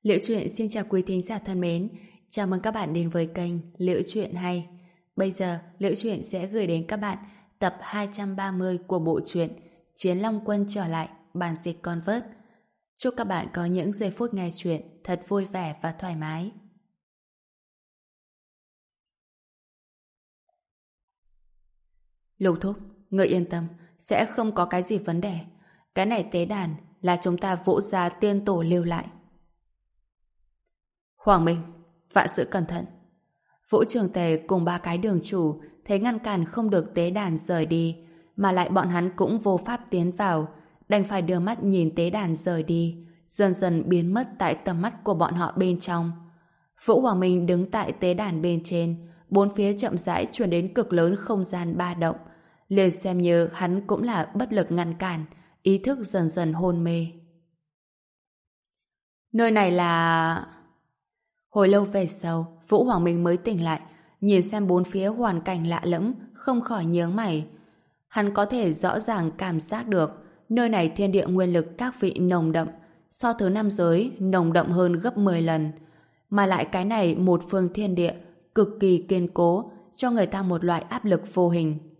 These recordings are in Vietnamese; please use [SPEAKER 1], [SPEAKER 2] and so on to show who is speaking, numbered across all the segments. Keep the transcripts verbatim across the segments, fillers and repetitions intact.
[SPEAKER 1] Liễu Chuyện xin chào quý thính giả thân mến. Chào mừng các bạn đến với kênh Liễu Chuyện Hay. Bây giờ, Liễu Chuyện sẽ gửi đến các bạn tập hai trăm ba mươi của bộ truyện Chiến Long Quân trở lại, bản dịch Convert. Chúc các bạn có những giây phút nghe chuyện thật vui vẻ và thoải mái. Lục thúc, người yên tâm, sẽ không có cái gì vấn đề. Cái này tế đàn là chúng ta Vũ gia tiên tổ lưu lại. Hoàng Minh, vạn sự cẩn thận. Vũ Trường Tề cùng ba cái đường chủ thấy ngăn cản không được tế đàn rời đi, mà lại bọn hắn cũng vô pháp tiến vào, đành phải đưa mắt nhìn tế đàn rời đi, dần dần biến mất tại tầm mắt của bọn họ bên trong. Vũ Hoàng Minh đứng tại tế đàn bên trên, bốn phía chậm rãi truyền đến cực lớn không gian ba động, liền xem như hắn cũng là bất lực ngăn cản, ý thức dần dần hôn mê. Nơi này là... Hồi lâu về sau, Vũ Hoàng Minh mới tỉnh lại, nhìn xem bốn phía hoàn cảnh lạ lẫm, không khỏi nhướng mày. Hắn có thể rõ ràng cảm giác được, nơi này thiên địa nguyên lực các vị nồng đậm, so thứ năm giới nồng đậm hơn gấp mười lần. Mà lại cái này một phương thiên địa, cực kỳ kiên cố, cho người ta một loại áp lực vô hình.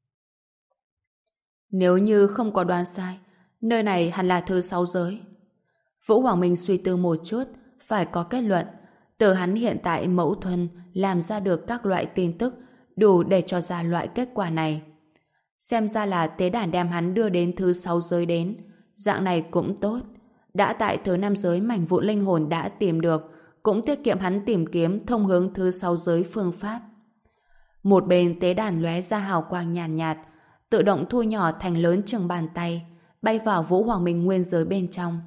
[SPEAKER 1] Nếu như không có đoán sai, nơi này hẳn là thứ sáu giới. Vũ Hoàng Minh suy tư một chút, phải có kết luận. Từ hắn hiện tại mẫu thuần làm ra được các loại tin tức đủ để cho ra loại kết quả này. Xem ra là tế đàn đem hắn đưa đến thứ sáu giới đến. Dạng này cũng tốt. Đã tại thứ năm giới mảnh vụn linh hồn đã tìm được, cũng tiết kiệm hắn tìm kiếm thông hướng thứ sáu giới phương pháp. Một bên tế đàn lóe ra hào quang nhàn nhạt, nhạt, tự động thu nhỏ thành lớn chừng bàn tay, bay vào Vũ Hoàng Minh nguyên giới bên trong.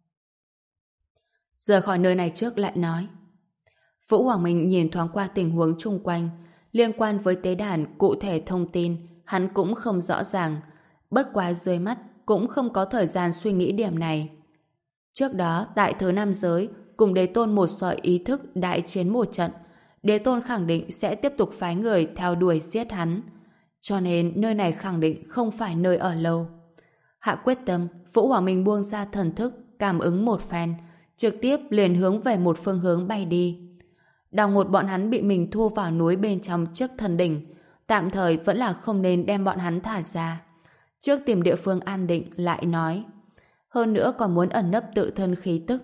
[SPEAKER 1] Rời khỏi nơi này trước lại nói. Vũ Hoàng Minh nhìn thoáng qua tình huống chung quanh, liên quan với tế đàn cụ thể thông tin, hắn cũng không rõ ràng, bất quá dưới mắt cũng không có thời gian suy nghĩ điểm này. Trước đó, tại thứ năm giới, cùng Đế Tôn một sợi ý thức đại chiến một trận, Đế Tôn khẳng định sẽ tiếp tục phái người theo đuổi giết hắn, cho nên nơi này khẳng định không phải nơi ở lâu. Hạ quyết tâm, Vũ Hoàng Minh buông ra thần thức, cảm ứng một phen, trực tiếp liền hướng về một phương hướng bay đi. Đào Ngột bọn hắn bị mình thu vào núi bên trong trước thần đỉnh, tạm thời vẫn là không nên đem bọn hắn thả ra. Trước tìm địa phương an định lại nói. Hơn nữa còn muốn ẩn nấp tự thân khí tức.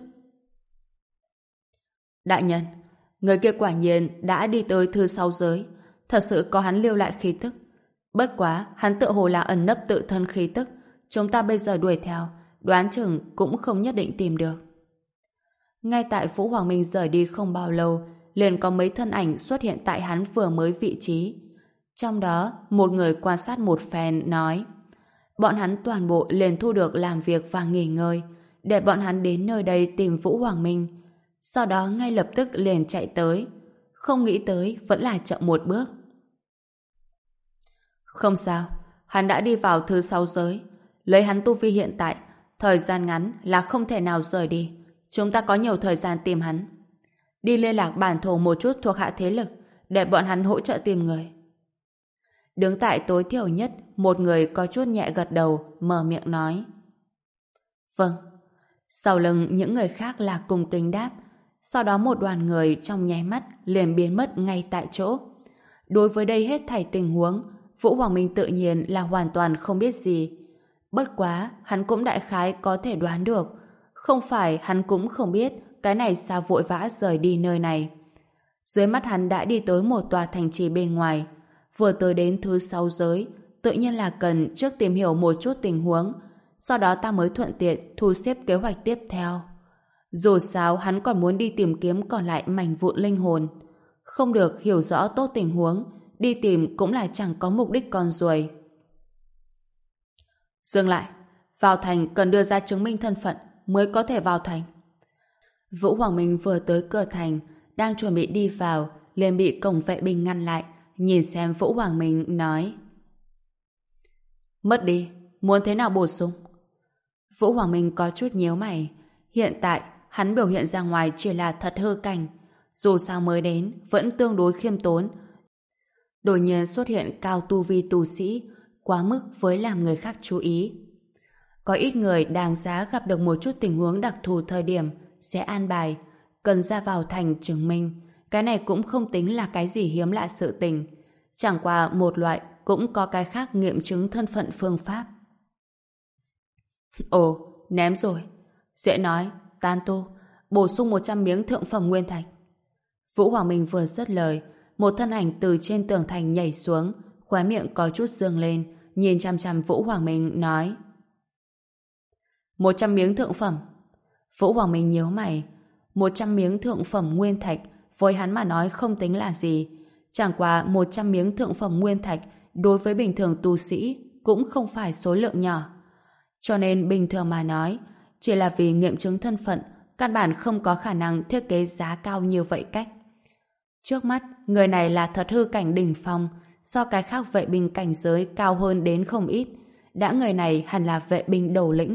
[SPEAKER 1] Đại nhân, người kia quả nhiên đã đi tới thứ sáu giới, thật sự có hắn lưu lại khí tức. Bất quá, hắn tự hồ là ẩn nấp tự thân khí tức, chúng ta bây giờ đuổi theo, đoán chừng cũng không nhất định tìm được. Ngay tại Vũ Hoàng Minh rời đi không bao lâu, liền có mấy thân ảnh xuất hiện tại hắn vừa mới vị trí. Trong đó, một người quan sát một phen nói, bọn hắn toàn bộ liền thu được làm việc và nghỉ ngơi, để bọn hắn đến nơi đây tìm Vũ Hoàng Minh. Sau đó ngay lập tức liền chạy tới. Không nghĩ tới vẫn là chậm một bước. Không sao, hắn đã đi vào thứ sáu giới. Lấy hắn tu vi hiện tại, thời gian ngắn là không thể nào rời đi. Chúng ta có nhiều thời gian tìm hắn. Đi liên lạc bản thổ một chút thuộc hạ thế lực để bọn hắn hỗ trợ tìm người. Đứng tại tối thiểu nhất, một người có chút nhẹ gật đầu, mở miệng nói. Vâng. Sau lưng những người khác là cùng kính đáp. Sau đó một đoàn người trong nháy mắt liền biến mất ngay tại chỗ. Đối với đây hết thảy tình huống, Vũ Hoàng Minh tự nhiên là hoàn toàn không biết gì. Bất quá, hắn cũng đại khái có thể đoán được. Không phải hắn cũng không biết cái này sao vội vã rời đi nơi này. Dưới mắt hắn đã đi tới một tòa thành trì bên ngoài, vừa tới đến thứ sáu giới, tự nhiên là cần trước tìm hiểu một chút tình huống, sau đó ta mới thuận tiện thu xếp kế hoạch tiếp theo. Dù sao hắn còn muốn đi tìm kiếm còn lại mảnh vụn linh hồn. Không được hiểu rõ tốt tình huống, đi tìm cũng là chẳng có mục đích con ruồi. Dừng lại, vào thành cần đưa ra chứng minh thân phận mới có thể vào thành. Vũ Hoàng Minh vừa tới cửa thành, đang chuẩn bị đi vào, liền bị cổng vệ binh ngăn lại, nhìn xem Vũ Hoàng Minh nói. Mất đi, muốn thế nào bổ sung? Vũ Hoàng Minh có chút nhíu mày. Hiện tại, hắn biểu hiện ra ngoài chỉ là thật hư cảnh. Dù sao mới đến, vẫn tương đối khiêm tốn. Đột nhiên xuất hiện cao tu vi tu sĩ, quá mức với làm người khác chú ý. Có ít người đáng giá gặp được một chút tình huống đặc thù thời điểm, sẽ an bài, cần ra vào thành chứng minh. Cái này cũng không tính là cái gì hiếm lạ sự tình. Chẳng qua một loại cũng có cái khác nghiệm chứng thân phận phương pháp. Ồ, ném rồi. Dễ nói, tan tu, bổ sung một trăm miếng thượng phẩm nguyên thạch. Vũ Hoàng Minh vừa dứt lời, một thân ảnh từ trên tường thành nhảy xuống, khóe miệng có chút dương lên, nhìn chăm chăm Vũ Hoàng Minh nói: Một trăm miếng thượng phẩm. Vũ Hoàng Minh nhíu mày. Một trăm miếng thượng phẩm nguyên thạch với hắn mà nói không tính là gì. Chẳng qua một trăm miếng thượng phẩm nguyên thạch đối với bình thường tu sĩ cũng không phải số lượng nhỏ. Cho nên bình thường mà nói, chỉ là vì nghiệm chứng thân phận, căn bản không có khả năng thiết kế giá cao như vậy cách. Trước mắt, người này là thật hư cảnh đỉnh phong, so cái khác vệ binh cảnh giới cao hơn đến không ít. Đã người này hẳn là vệ binh đầu lĩnh.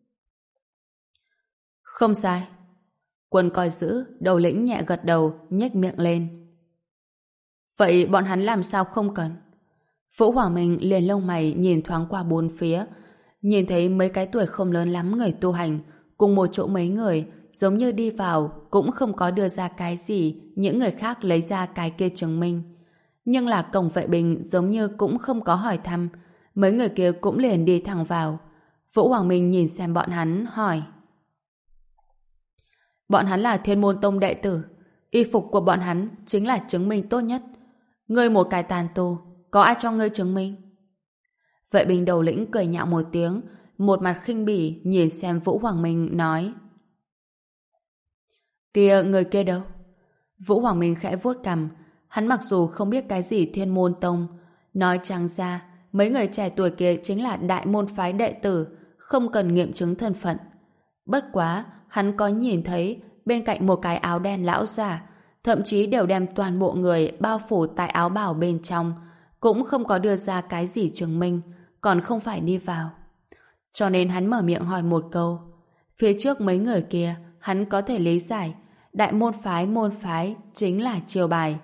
[SPEAKER 1] Không sai. Quân coi giữ, đầu lĩnh nhẹ gật đầu, nhếch miệng lên. Vậy bọn hắn làm sao không cần? Vũ Hoàng Minh liền lông mày nhìn thoáng qua bốn phía, nhìn thấy mấy cái tuổi không lớn lắm người tu hành, cùng một chỗ mấy người, giống như đi vào, cũng không có đưa ra cái gì, những người khác lấy ra cái kia chứng minh. Nhưng là cổng vệ binh giống như cũng không có hỏi thăm, mấy người kia cũng liền đi thẳng vào. Vũ Hoàng Minh nhìn xem bọn hắn, hỏi. Bọn hắn là Thiên Môn Tông đệ tử, y phục của bọn hắn chính là chứng minh tốt nhất. Ngươi một cái tàn tu, có ai cho ngươi chứng minh? Vệ binh đầu lĩnh cười nhạo một tiếng, một mặt khinh bỉ nhìn xem Vũ Hoàng Minh nói: Kia, người kia đâu? Vũ Hoàng Minh khẽ vuốt cằm, hắn mặc dù không biết cái gì Thiên Môn Tông, nói chẳng ra mấy người trẻ tuổi kia chính là đại môn phái đệ tử, không cần nghiệm chứng thân phận. Bất quá, hắn có nhìn thấy bên cạnh một cái áo đen lão già, thậm chí đều đem toàn bộ người bao phủ tại áo bào bên trong, cũng không có đưa ra cái gì chứng minh, còn không phải đi vào. Cho nên hắn mở miệng hỏi một câu. Phía trước mấy người kia, hắn có thể lý giải, đại môn phái môn phái chính là chiêu bài.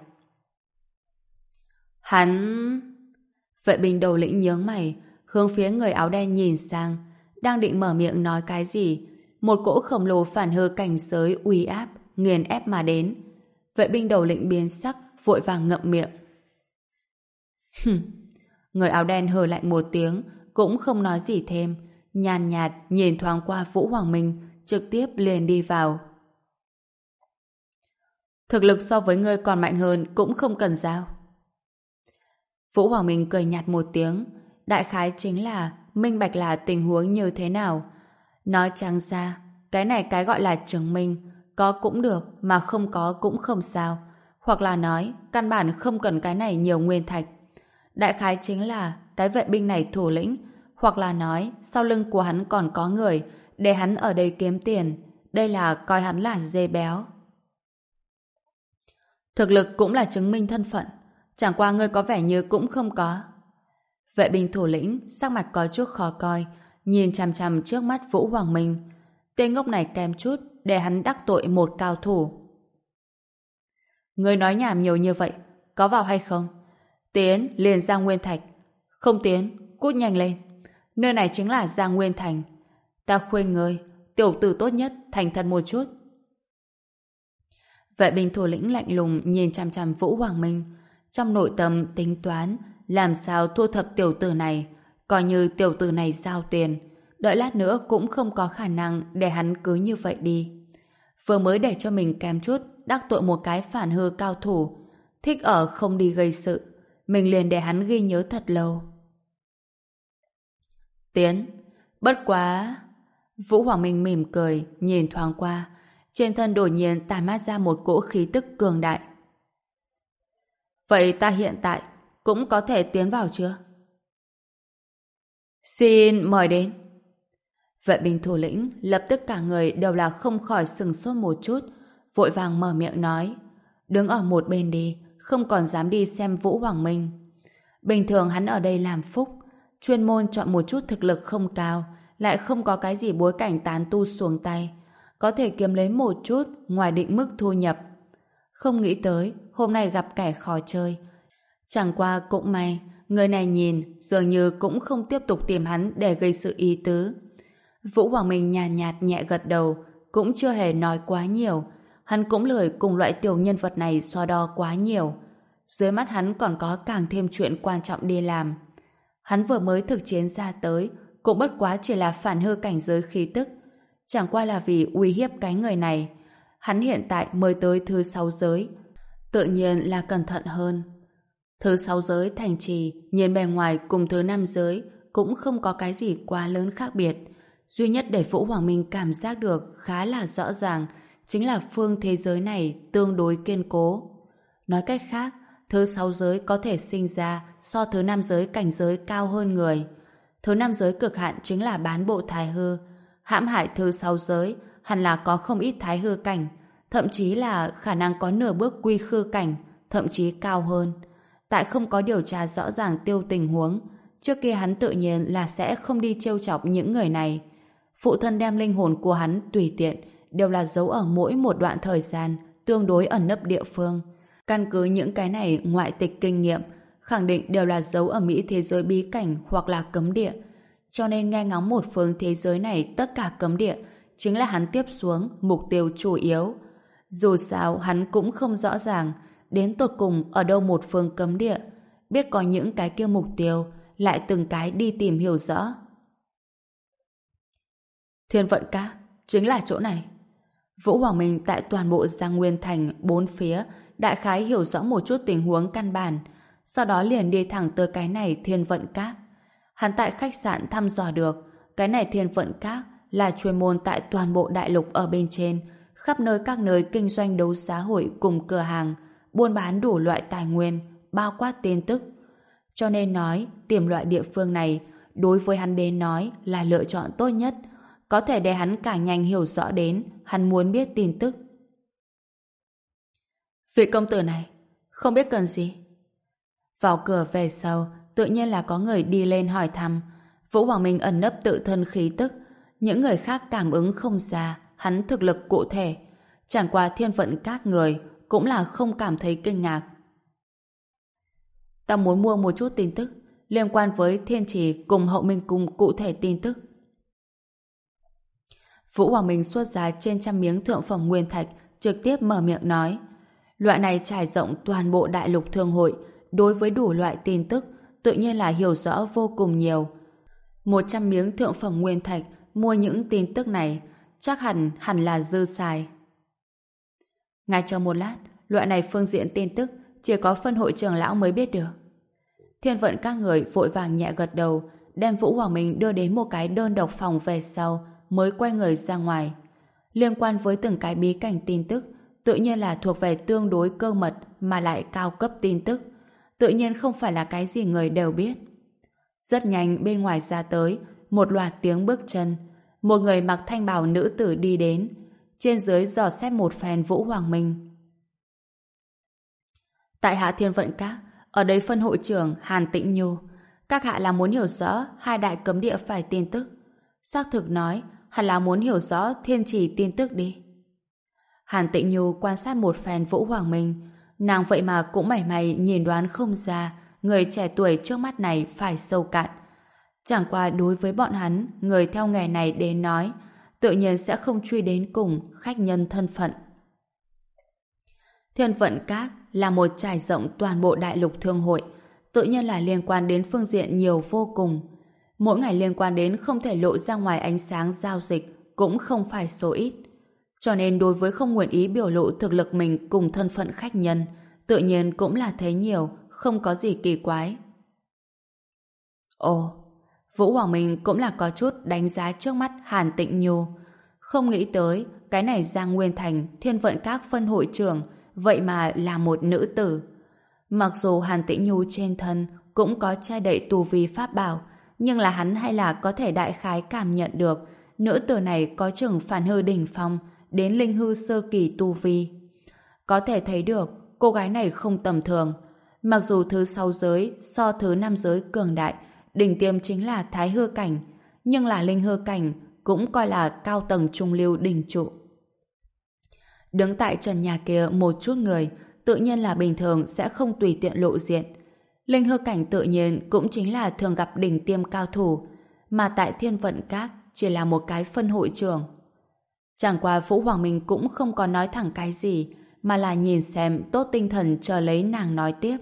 [SPEAKER 1] Hắn... Vệ binh đầu lĩnh nhướng mày, hướng phía người áo đen nhìn sang, đang định mở miệng nói cái gì, một cỗ khổng lồ phản hư cảnh giới uy áp, nghiền ép mà đến. Vệ binh đầu lĩnh biến sắc, vội vàng ngậm miệng. Hừm. Người áo đen hừ lạnh một tiếng, cũng không nói gì thêm, nhàn nhạt nhìn thoáng qua Vũ Hoàng Minh, trực tiếp liền đi vào. Thực lực so với ngươi còn mạnh hơn cũng không cần giao. Vũ Hoàng Minh cười nhạt một tiếng, đại khái chính là minh bạch là tình huống như thế nào. Nói trắng ra, cái này cái gọi là chứng minh, có cũng được mà không có cũng không sao. Hoặc là nói, căn bản không cần cái này nhiều nguyên thạch. Đại khái chính là cái vệ binh này thủ lĩnh, hoặc là nói sau lưng của hắn còn có người để hắn ở đây kiếm tiền. Đây là coi hắn là dê béo. Thực lực cũng là chứng minh thân phận, chẳng qua ngươi có vẻ như cũng không có. Vệ binh thủ lĩnh sắc mặt có chút khó coi, nhìn chằm chằm trước mắt Vũ Hoàng Minh. Tên ngốc này kém chút để hắn đắc tội một cao thủ. Ngươi nói nhảm nhiều như vậy, có vào hay không? Tiến liền ra Nguyên Thạch, không tiến cút nhanh lên. Nơi này chính là Giang Nguyên Thành. Ta khuyên ngươi, tiểu tử tốt nhất thành thật một chút. Vệ binh thủ lĩnh lạnh lùng nhìn chằm chằm Vũ Hoàng Minh, trong nội tâm tính toán làm sao thu thập tiểu tử này, coi như tiểu tử này giao tiền, đợi lát nữa cũng không có khả năng để hắn cứ như vậy đi. Vừa mới để cho mình kém chút đắc tội một cái phản hư cao thủ, thích ở không đi gây sự, mình liền để hắn ghi nhớ thật lâu. Tiến, bất quá... Vũ Hoàng Minh mỉm cười, nhìn thoáng qua, trên thân đột nhiên tản mát ra một cỗ khí tức cường đại. Vậy ta hiện tại cũng có thể tiến vào chưa? Xin mời đến. Vệ binh thủ lĩnh lập tức cả người đều là không khỏi sừng sốt một chút, vội vàng mở miệng nói, đứng ở một bên đi, không còn dám đi xem Vũ Hoàng Minh. Bình thường hắn ở đây làm phúc, chuyên môn chọn một chút thực lực không cao, lại không có cái gì bối cảnh tán tu xuống tay, có thể kiếm lấy một chút ngoài định mức thu nhập. Không nghĩ tới hôm nay gặp kẻ khó chơi. Chẳng qua cũng may, người này nhìn dường như cũng không tiếp tục tìm hắn để gây sự ý tứ. Vũ Hoàng Minh nhàn nhạt, nhạt nhẹ gật đầu, cũng chưa hề nói quá nhiều. hắn cũng lười cùng loại tiểu nhân vật này so đo quá nhiều. Dưới mắt hắn còn có càng thêm chuyện quan trọng đi làm. Hắn vừa mới thực chiến ra tới, cũng bất quá chỉ là phản hư cảnh giới khí tức. Chẳng qua là vì uy hiếp cái người này. Hắn hiện tại mới tới thứ sáu giới. Tự nhiên là cẩn thận hơn. Thứ sáu giới thành trì, nhìn bề ngoài cùng thứ năm giới cũng không có cái gì quá lớn khác biệt. Duy nhất để Vũ Hoàng Minh cảm giác được khá là rõ ràng chính là phương thế giới này tương đối kiên cố. Nói cách khác, thứ sáu giới có thể sinh ra so thứ năm giới cảnh giới cao hơn người. Thứ năm giới cực hạn chính là bán bộ thái hư. Hãm hại thứ sáu giới hẳn là có không ít thái hư cảnh, thậm chí là khả năng có nửa bước quy khư cảnh, thậm chí cao hơn. Tại không có điều tra rõ ràng tiêu tình huống, trước kia hắn tự nhiên là sẽ không đi trêu chọc những người này. Phụ thân đem linh hồn của hắn tùy tiện đều là giấu ở mỗi một đoạn thời gian tương đối ẩn nấp địa phương. Căn cứ những cái này ngoại tịch kinh nghiệm, khẳng định đều là giấu ở Mỹ thế giới bí cảnh hoặc là cấm địa. Cho nên nghe ngóng một phương thế giới này tất cả cấm địa chính là hắn tiếp xuống mục tiêu chủ yếu. Dù sao hắn cũng không rõ ràng đến tột cùng ở đâu một phương cấm địa, biết có những cái kia mục tiêu lại từng cái đi tìm hiểu rõ. Thiên vận các chính là chỗ này. Vũ Hoàng Minh tại toàn bộ Giang Nguyên Thành bốn phía đại khái hiểu rõ một chút tình huống căn bản, sau đó liền đi thẳng tới cái này Thiên vận các. Hắn tại khách sạn thăm dò được cái này Thiên vận các là chuyên môn tại toàn bộ đại lục ở bên trên, khắp nơi các nơi kinh doanh đấu giá hội cùng cửa hàng, buôn bán đủ loại tài nguyên, bao quát tin tức. Cho nên nói, tìm loại địa phương này đối với hắn đến nói là lựa chọn tốt nhất, có thể để hắn càng nhanh hiểu rõ đến hắn muốn biết tin tức. Vị công tử này, không biết cần gì? Vào cửa về sau, tự nhiên là có người đi lên hỏi thăm. Vũ Hoàng Minh ẩn nấp tự thân khí tức, những người khác cảm ứng không ra hắn thực lực cụ thể. Chẳng qua thiên vận các người cũng là không cảm thấy kinh ngạc. Ta muốn mua một chút tin tức liên quan với Thiên Trì cùng Hậu Minh Cung cụ thể tin tức. Vũ Hoàng Minh xuất ra trên trăm miếng thượng phẩm nguyên thạch, trực tiếp mở miệng nói. Loại này trải rộng toàn bộ đại lục thương hội, đối với đủ loại tin tức, tự nhiên là hiểu rõ vô cùng nhiều. Một trăm miếng thượng phẩm nguyên thạch mua những tin tức này, chắc hẳn hẳn là dư xài. Ngài chờ một lát, loại này phương diện tin tức chỉ có phân hội trưởng lão mới biết được. Thiên vận các người vội vàng nhẹ gật đầu, đem Vũ Hoàng Minh đưa đến một cái đơn độc phòng về sau, mới quay người ra ngoài. Liên quan với từng cái bí cảnh tin tức, tự nhiên là thuộc về tương đối cơ mật mà lại cao cấp tin tức. Tự nhiên không phải là cái gì người đều biết. Rất nhanh bên ngoài ra tới, một loạt tiếng bước chân. Một người mặc thanh bào nữ tử đi đến, trên dưới dò xét một phen Vũ Hoàng Minh. Tại hạ Thiên vận các, ở đây phân hội trưởng Hàn Tĩnh Nhu. Các hạ là muốn hiểu rõ hai đại cấm địa phải tin tức. Xác thực nói, hẳn là muốn hiểu rõ Thiên Trì tin tức đi. Hàn Tĩnh Nhu quan sát một phen Vũ Hoàng Minh, nàng vậy mà cũng mảy may nhìn đoán không ra người trẻ tuổi trước mắt này phải sâu cạn. Chẳng qua đối với bọn hắn, người theo nghề này đến nói, tự nhiên sẽ không truy đến cùng khách nhân thân phận. Thiên vận các là một trải rộng toàn bộ đại lục thương hội, tự nhiên là liên quan đến phương diện nhiều vô cùng. Mỗi ngày liên quan đến không thể lộ ra ngoài ánh sáng giao dịch cũng không phải số ít. Cho nên đối với không nguyện ý biểu lộ thực lực mình cùng thân phận khách nhân, tự nhiên cũng là thấy nhiều, không có gì kỳ quái. Ồ, Vũ Hoàng Minh cũng là có chút đánh giá trước mắt Hàn Tĩnh Nhu. Không nghĩ tới, cái này Giang Nguyên Thành Thiên vận các phân hội trưởng, vậy mà là một nữ tử. Mặc dù Hàn Tĩnh Nhu trên thân cũng có che đậy tù vi pháp bảo, nhưng là hắn hay là có thể đại khái cảm nhận được nữ tử này có chừng phản hư đỉnh phong đến linh hư sơ kỳ tu vi. Có thể thấy được cô gái này không tầm thường. Mặc dù thứ sáu giới so thứ năm giới cường đại, đỉnh tiêm chính là thái hư cảnh, nhưng là linh hư cảnh cũng coi là cao tầng trung lưu đỉnh trụ. Đứng tại trần nhà kia một chút người, tự nhiên là bình thường sẽ không tùy tiện lộ diện. Linh hư cảnh tự nhiên cũng chính là thường gặp đỉnh tiêm cao thủ, mà tại Thiên vận các chỉ là một cái phân hội trưởng. Chẳng qua Vũ Hoàng Minh cũng không có nói thẳng cái gì, mà là nhìn xem tốt tinh thần chờ lấy nàng nói tiếp.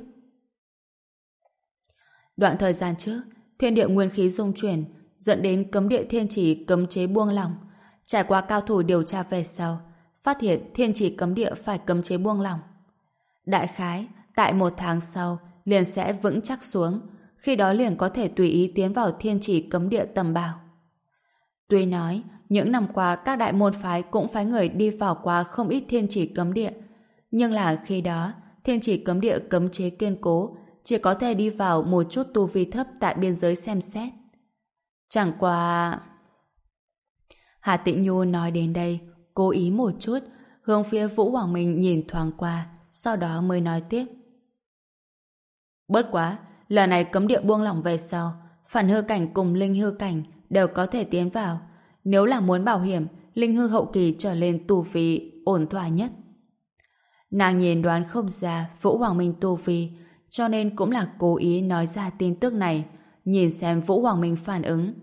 [SPEAKER 1] Đoạn thời gian trước, thiên địa nguyên khí dung chuyển, dẫn đến cấm địa thiên chỉ cấm chế buông lỏng. Trải qua cao thủ điều tra về sau, phát hiện thiên chỉ cấm địa phải cấm chế buông lỏng. Đại khái, tại một tháng sau, liền sẽ vững chắc xuống, khi đó liền có thể tùy ý tiến vào thiên chỉ cấm địa tầm bảo. Tuy nói, những năm qua các đại môn phái cũng phái người đi vào qua không ít thiên chỉ cấm địa, nhưng là khi đó, thiên chỉ cấm địa cấm chế kiên cố, chỉ có thể đi vào một chút tu vi thấp tại biên giới xem xét. Chẳng qua... Hà Tĩnh Nhu nói đến đây, cố ý một chút, hướng phía Vũ Hoàng Minh nhìn thoáng qua, sau đó mới nói tiếp. Bớt quá, lần này cấm địa buông lỏng về sau, phản hư cảnh cùng linh hư cảnh đều có thể tiến vào. Nếu là muốn bảo hiểm, linh hư hậu kỳ trở lên tu vi ổn thỏa nhất. Nàng nhìn đoán không ra Vũ Hoàng Minh tu vi, cho nên cũng là cố ý nói ra tin tức này, nhìn xem Vũ Hoàng Minh phản ứng.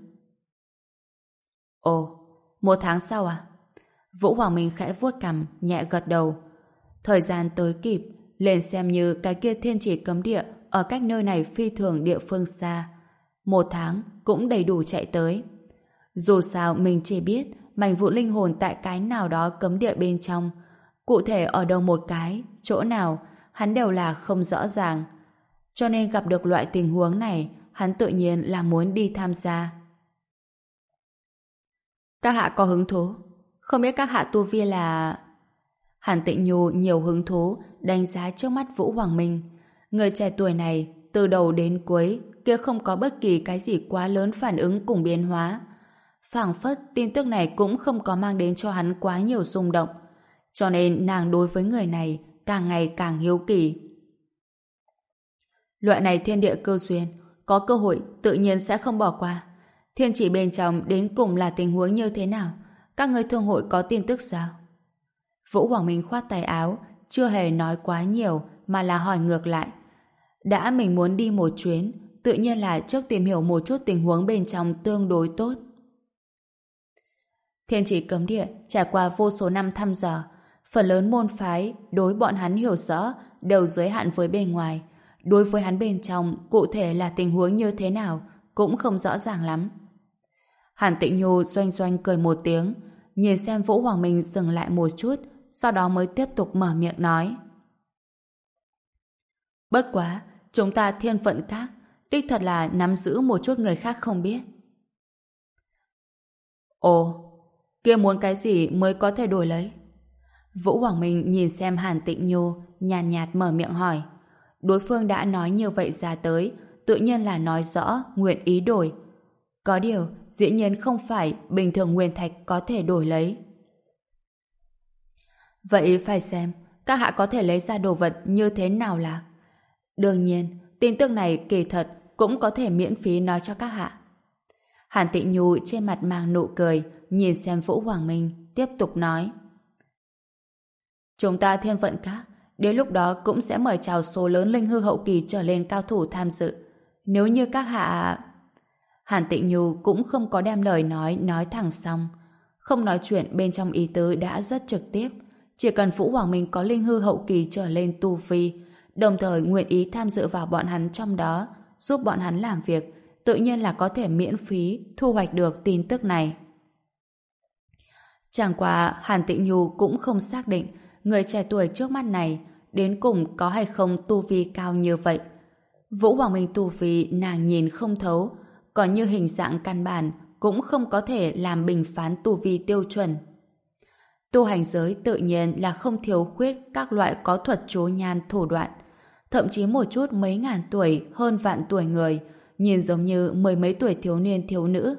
[SPEAKER 1] Ồ, một tháng sau à? Vũ Hoàng Minh khẽ vuốt cằm, nhẹ gật đầu. Thời gian tới kịp, lên xem như cái kia thiên chỉ cấm địa ở cách nơi này phi thường địa phương xa. Một tháng cũng đầy đủ chạy tới. Dù sao mình chỉ biết mảnh vụ linh hồn tại cái nào đó cấm địa bên trong. Cụ thể ở đâu một cái, chỗ nào, hắn đều là không rõ ràng. Cho nên gặp được loại tình huống này, hắn tự nhiên là muốn đi tham gia. Các hạ có hứng thú? Không biết các hạ tu vi là... Hàn Tịnh Nhu nhiều hứng thú đánh giá trước mắt Vũ Hoàng Minh. Người trẻ tuổi này, từ đầu đến cuối, kia không có bất kỳ cái gì quá lớn phản ứng cùng biến hóa. Phảng phất tin tức này cũng không có mang đến cho hắn quá nhiều rung động. Cho nên nàng đối với người này càng ngày càng hiếu kỳ. Loại này thiên địa cơ duyên, có cơ hội tự nhiên sẽ không bỏ qua. Thiên chỉ bên trong đến cùng là tình huống như thế nào? Các người thương hội có tin tức sao? Vũ Hoàng Minh khoát tay áo, chưa hề nói quá nhiều mà là hỏi ngược lại. Đã mình muốn đi một chuyến, tự nhiên là trước tìm hiểu một chút tình huống bên trong tương đối tốt. Thiên chỉ cấm địa trải qua vô số năm thăm dò, phần lớn môn phái đối bọn hắn hiểu rõ đều giới hạn với bên ngoài. Đối với hắn bên trong cụ thể là tình huống như thế nào cũng không rõ ràng lắm. Hàn Tịnh Nhu doanh doanh cười một tiếng, nhìn xem Vũ Hoàng Minh dừng lại một chút, sau đó mới tiếp tục mở miệng nói. Bất quá, chúng ta thiên phận khác, đích thật là nắm giữ một chút người khác không biết. Ồ, kia muốn cái gì mới có thể đổi lấy? Vũ Hoàng Minh nhìn xem Hàn Tịnh Nhu, nhàn nhạt, nhạt mở miệng hỏi. Đối phương đã nói như vậy ra tới, tự nhiên là nói rõ nguyện ý đổi. Có điều, dĩ nhiên không phải bình thường nguyên thạch có thể đổi lấy. Vậy phải xem, các hạ có thể lấy ra đồ vật như thế nào là? Đương nhiên, tin tức này kỳ thật cũng có thể miễn phí nói cho các hạ. Hàn Tịnh Nhu trên mặt mang nụ cười, nhìn xem Vũ Hoàng Minh, tiếp tục nói. Chúng ta thiên vận khác, đến lúc đó cũng sẽ mời chào số lớn linh hư hậu kỳ trở lên cao thủ tham dự. Nếu như các hạ... Hàn Tịnh Nhu cũng không có đem lời nói nói thẳng xong. Không nói chuyện bên trong ý tứ đã rất trực tiếp. Chỉ cần Vũ Hoàng Minh có linh hư hậu kỳ trở lên tu vi, đồng thời nguyện ý tham dự vào bọn hắn trong đó, giúp bọn hắn làm việc, tự nhiên là có thể miễn phí thu hoạch được tin tức này. Chẳng qua Hàn Tịnh Nhu cũng không xác định người trẻ tuổi trước mắt này đến cùng có hay không tu vi cao như vậy. Vũ Hoàng Minh tu vi nàng nhìn không thấu, còn như hình dạng căn bản cũng không có thể làm bình phán tu vi tiêu chuẩn. Tu hành giới tự nhiên là không thiếu khuyết các loại có thuật chố nhan thủ đoạn, thậm chí một chút mấy ngàn tuổi hơn vạn tuổi người, nhìn giống như mười mấy tuổi thiếu niên thiếu nữ.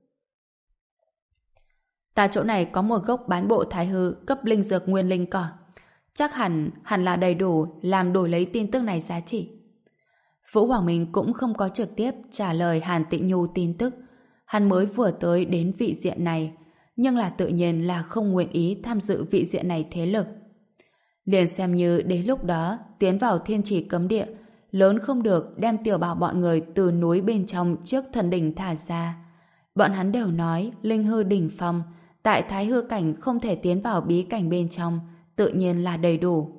[SPEAKER 1] Ta chỗ này có một gốc bán bộ thái hư cấp linh dược nguyên linh cỏ. Chắc hẳn, hẳn là đầy đủ làm đổi lấy tin tức này giá trị. Vũ Hoàng Minh cũng không có trực tiếp trả lời Hàn Tịnh Nhu tin tức. Hắn mới vừa tới đến vị diện này, nhưng là tự nhiên là không nguyện ý tham dự vị diện này thế lực. Liền xem như đến lúc đó tiến vào thiên chỉ cấm địa, lớn không được đem tiểu bảo bọn người từ núi bên trong trước thần đỉnh thả ra. Bọn hắn đều nói linh hư đỉnh phong, tại Thái Hư cảnh không thể tiến vào bí cảnh bên trong, tự nhiên là đầy đủ.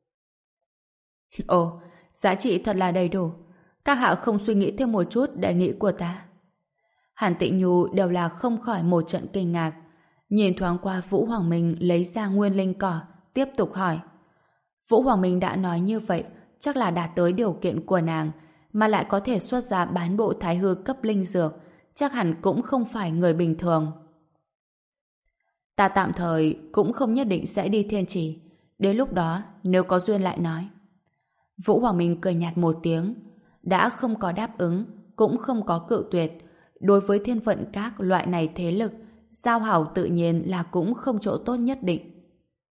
[SPEAKER 1] Ồ, giá trị thật là đầy đủ. Các hạ không suy nghĩ thêm một chút đề nghị của ta. Hàn Tịnh Nhu đều là không khỏi một trận kinh ngạc. Nhìn thoáng qua Vũ Hoàng Minh lấy ra nguyên linh cỏ, tiếp tục hỏi. Vũ Hoàng Minh đã nói như vậy, chắc là đạt tới điều kiện của nàng, mà lại có thể xuất ra bán bộ Thái Hư cấp linh dược, chắc hẳn cũng không phải người bình thường. Ta tạm thời cũng không nhất định sẽ đi Thiên Trì, đến lúc đó nếu có duyên lại nói. Vũ Hoàng Minh cười nhạt một tiếng, đã không có đáp ứng, cũng không có cự tuyệt. Đối với thiên vận các loại này thế lực, giao hảo tự nhiên là cũng không chỗ tốt nhất định.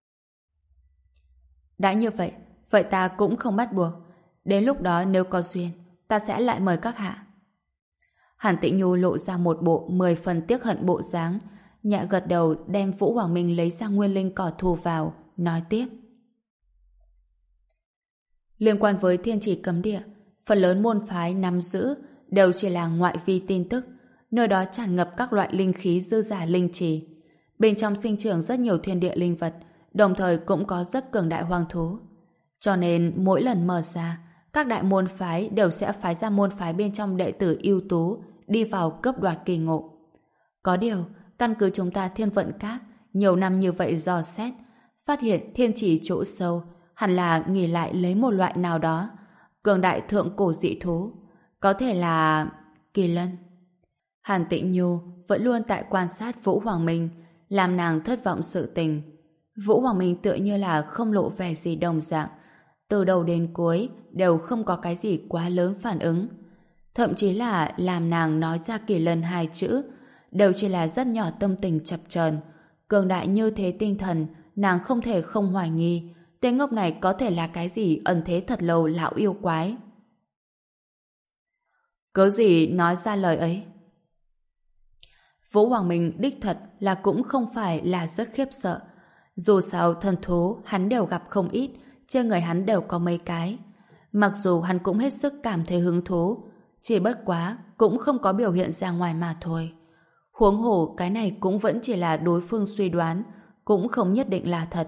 [SPEAKER 1] Đã như vậy, vậy ta cũng không bắt buộc. Đến lúc đó nếu có duyên, ta sẽ lại mời các hạ. Hàn Tịnh Nhu lộ ra một bộ mười phần tiếc hận bộ dáng, nhẹ gật đầu đem Vũ Hoàng Minh lấy ra nguyên linh cỏ thu vào, nói tiếp. Liên quan với Thiên Trì cấm địa, phần lớn môn phái nắm giữ đều chỉ là ngoại vi tin tức, nơi đó tràn ngập các loại linh khí dư giả linh trì. Bên trong sinh trưởng rất nhiều thiên địa linh vật, đồng thời cũng có rất cường đại hoang thú. Cho nên mỗi lần mở ra, các đại môn phái đều sẽ phái ra môn phái bên trong đệ tử ưu tú đi vào cướp đoạt kỳ ngộ. Có điều, căn cứ chúng ta thiên vận các nhiều năm như vậy dò xét, phát hiện thiên trì chỗ sâu hẳn là nghỉ lại lấy một loại nào đó cường đại thượng cổ dị thú, có thể là kỳ lân. Hàn Tịnh Nhu vẫn luôn tại quan sát Vũ Hoàng Minh, làm nàng thất vọng sự tình. Vũ Hoàng Minh tựa như là không lộ vẻ gì đồng dạng, từ đầu đến cuối đều không có cái gì quá lớn phản ứng, thậm chí là làm nàng nói ra kỳ lân hai chữ đều chỉ là rất nhỏ tâm tình chập chờn. Cường đại như thế tinh thần, nàng không thể không hoài nghi tên ngốc này có thể là cái gì ẩn thế thật lâu lão yêu quái. Cớ gì nói ra lời ấy? Vũ Hoàng Minh đích thật là cũng không phải là rất khiếp sợ. Dù sao thần thú hắn đều gặp không ít, trên người hắn đều có mấy cái. Mặc dù hắn cũng hết sức cảm thấy hứng thú, chỉ bất quá cũng không có biểu hiện ra ngoài mà thôi. Huống hồ cái này cũng vẫn chỉ là đối phương suy đoán, cũng không nhất định là thật.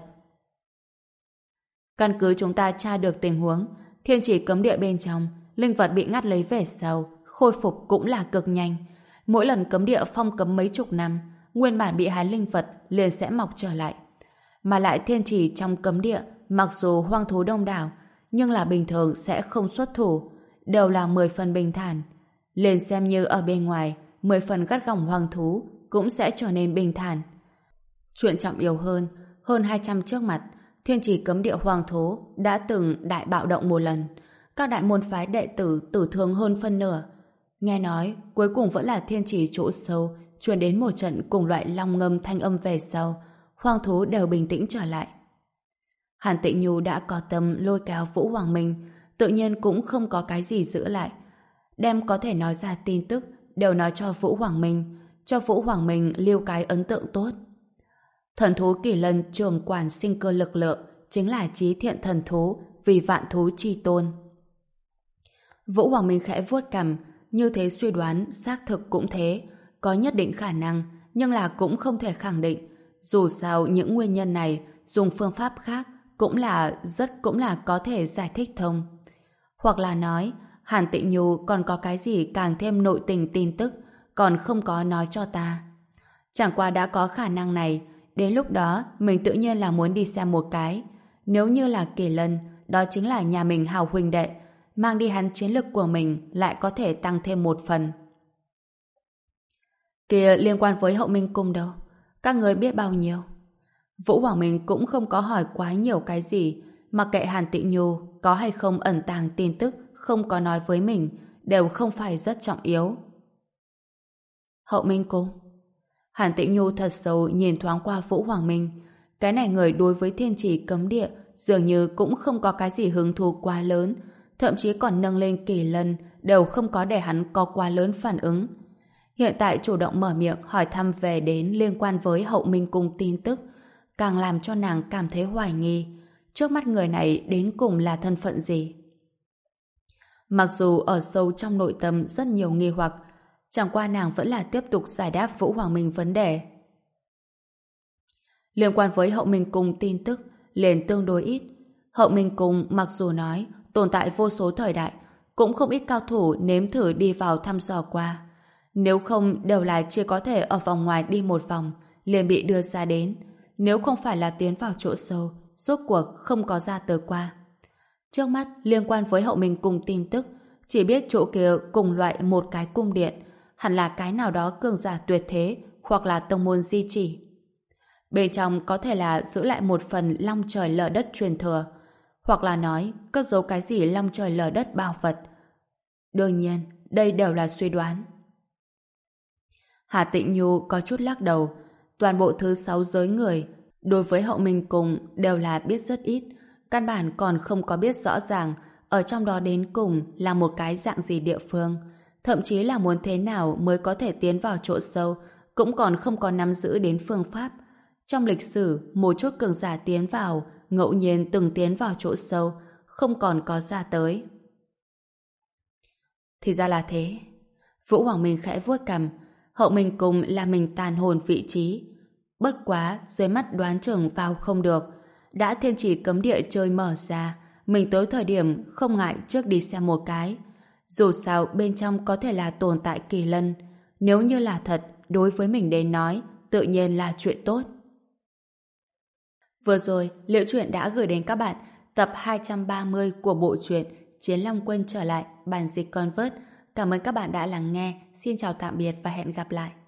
[SPEAKER 1] Căn cứ chúng ta tra được tình huống, Thiên Trì cấm địa bên trong, linh vật bị ngắt lấy về sau, khôi phục cũng là cực nhanh. Mỗi lần cấm địa phong cấm mấy chục năm, nguyên bản bị hái linh vật liền sẽ mọc trở lại. Mà lại Thiên Trì trong cấm địa, mặc dù hoang thú đông đảo, nhưng là bình thường sẽ không xuất thủ, đều là mười phần bình thản. Liền xem như ở bên ngoài, mười phần gắt gỏng hoang thú cũng sẽ trở nên bình thản. Chuyện trọng yếu hơn, hơn hai trăm trước mặt, Thiên Trì cấm địa hoang thú đã từng đại bạo động một lần. Các đại môn phái đệ tử tử thương hơn phân nửa. Nghe nói, cuối cùng vẫn là Thiên Trì chỗ sâu truyền đến một trận cùng loại long ngâm thanh âm về sau, hoang thú đều bình tĩnh trở lại. Hàn Tịnh Nhu đã có tâm lôi kéo Vũ Hoàng Minh, tự nhiên cũng không có cái gì giữ lại. Đem có thể nói ra tin tức đều nói cho Vũ Hoàng Minh, cho Vũ Hoàng Minh lưu cái ấn tượng tốt. Thần thú Kỳ Lân trường quản sinh cơ lực lượng chính là chí thiện thần thú vì vạn thú chi tôn. Vũ Hoàng Minh khẽ vuốt cằm, như thế suy đoán xác thực cũng thế, có nhất định khả năng, nhưng là cũng không thể khẳng định. Dù sao những nguyên nhân này dùng phương pháp khác cũng là rất cũng là có thể giải thích thông. Hoặc là nói, Hàn Tịnh Nhu còn có cái gì càng thêm nội tình tin tức còn không có nói cho ta. Chẳng qua đã có khả năng này, đến lúc đó mình tự nhiên là muốn đi xem một cái. Nếu như là Kỳ Lân, đó chính là nhà mình hào huynh đệ, mang đi hắn chiến lực của mình lại có thể tăng thêm một phần. Kia liên quan với Hậu Minh Cung đâu? Các người biết bao nhiêu? Vũ Hoàng Minh cũng không có hỏi quá nhiều cái gì, mặc kệ Hàn Tịnh Nhu có hay không ẩn tàng tin tức không có nói với mình, đều không phải rất trọng yếu. Hậu Minh Cung. Hàn Tịnh Nhu thật sâu nhìn thoáng qua Vũ Hoàng Minh. Cái này người đối với Thiên Trì cấm địa dường như cũng không có cái gì hứng thú quá lớn, thậm chí còn nâng lên Kỳ Lân đều không có để hắn có quá lớn phản ứng. Hiện tại chủ động mở miệng hỏi thăm về đến liên quan với Hậu Minh Cung tin tức, càng làm cho nàng cảm thấy hoài nghi trước mắt người này đến cùng là thân phận gì. Mặc dù ở sâu trong nội tâm rất nhiều nghi hoặc, chẳng qua nàng vẫn là tiếp tục giải đáp Vũ Hoàng Minh vấn đề. Liên quan với Hậu Minh Cung tin tức liền tương đối ít. Hậu Minh Cung mặc dù nói tồn tại vô số thời đại, cũng không ít cao thủ nếm thử đi vào thăm dò qua. Nếu không đều là chỉ có thể ở vòng ngoài đi một vòng, liền bị đưa ra đến. Nếu không phải là tiến vào chỗ sâu, rốt cuộc không có ra tới qua. Trước mắt liên quan với Hậu Minh Cung tin tức, chỉ biết chỗ kia cùng loại một cái cung điện, hẳn là cái nào đó cường giả tuyệt thế hoặc là tông môn di chỉ. Bên trong có thể là giữ lại một phần long trời lở đất truyền thừa, hoặc là nói cất giấu cái gì long trời lở đất bảo vật. Đương nhiên, đây đều là suy đoán. Hà Tịnh Nhu có chút lắc đầu. Toàn bộ thứ sáu giới người đối với Hậu Minh Cung đều là biết rất ít, căn bản còn không có biết rõ ràng ở trong đó đến cùng là một cái dạng gì địa phương, thậm chí là muốn thế nào mới có thể tiến vào chỗ sâu cũng còn không có nắm giữ đến phương pháp. Trong lịch sử, một chút cường giả tiến vào, ngẫu nhiên từng tiến vào chỗ sâu, không còn có ra tới. Thì ra là thế. Vũ Hoàng Minh khẽ vuốt cằm. Hậu Minh Cung là mình tàn hồn vị trí. Bất quá, dưới mắt đoán chừng vào không được. Đã thiên chỉ cấm địa chơi mở ra, mình tới thời điểm không ngại trước đi xem một cái. Dù sao bên trong có thể là tồn tại kỳ lân. Nếu như là thật, đối với mình đến nói, tự nhiên là chuyện tốt. Vừa rồi, Liễu Chuyện đã gửi đến các bạn tập hai trăm ba mươi của bộ truyện Chiến Long Quân trở lại, bản dịch Convert. Cảm ơn các bạn đã lắng nghe. Xin chào tạm biệt và hẹn gặp lại.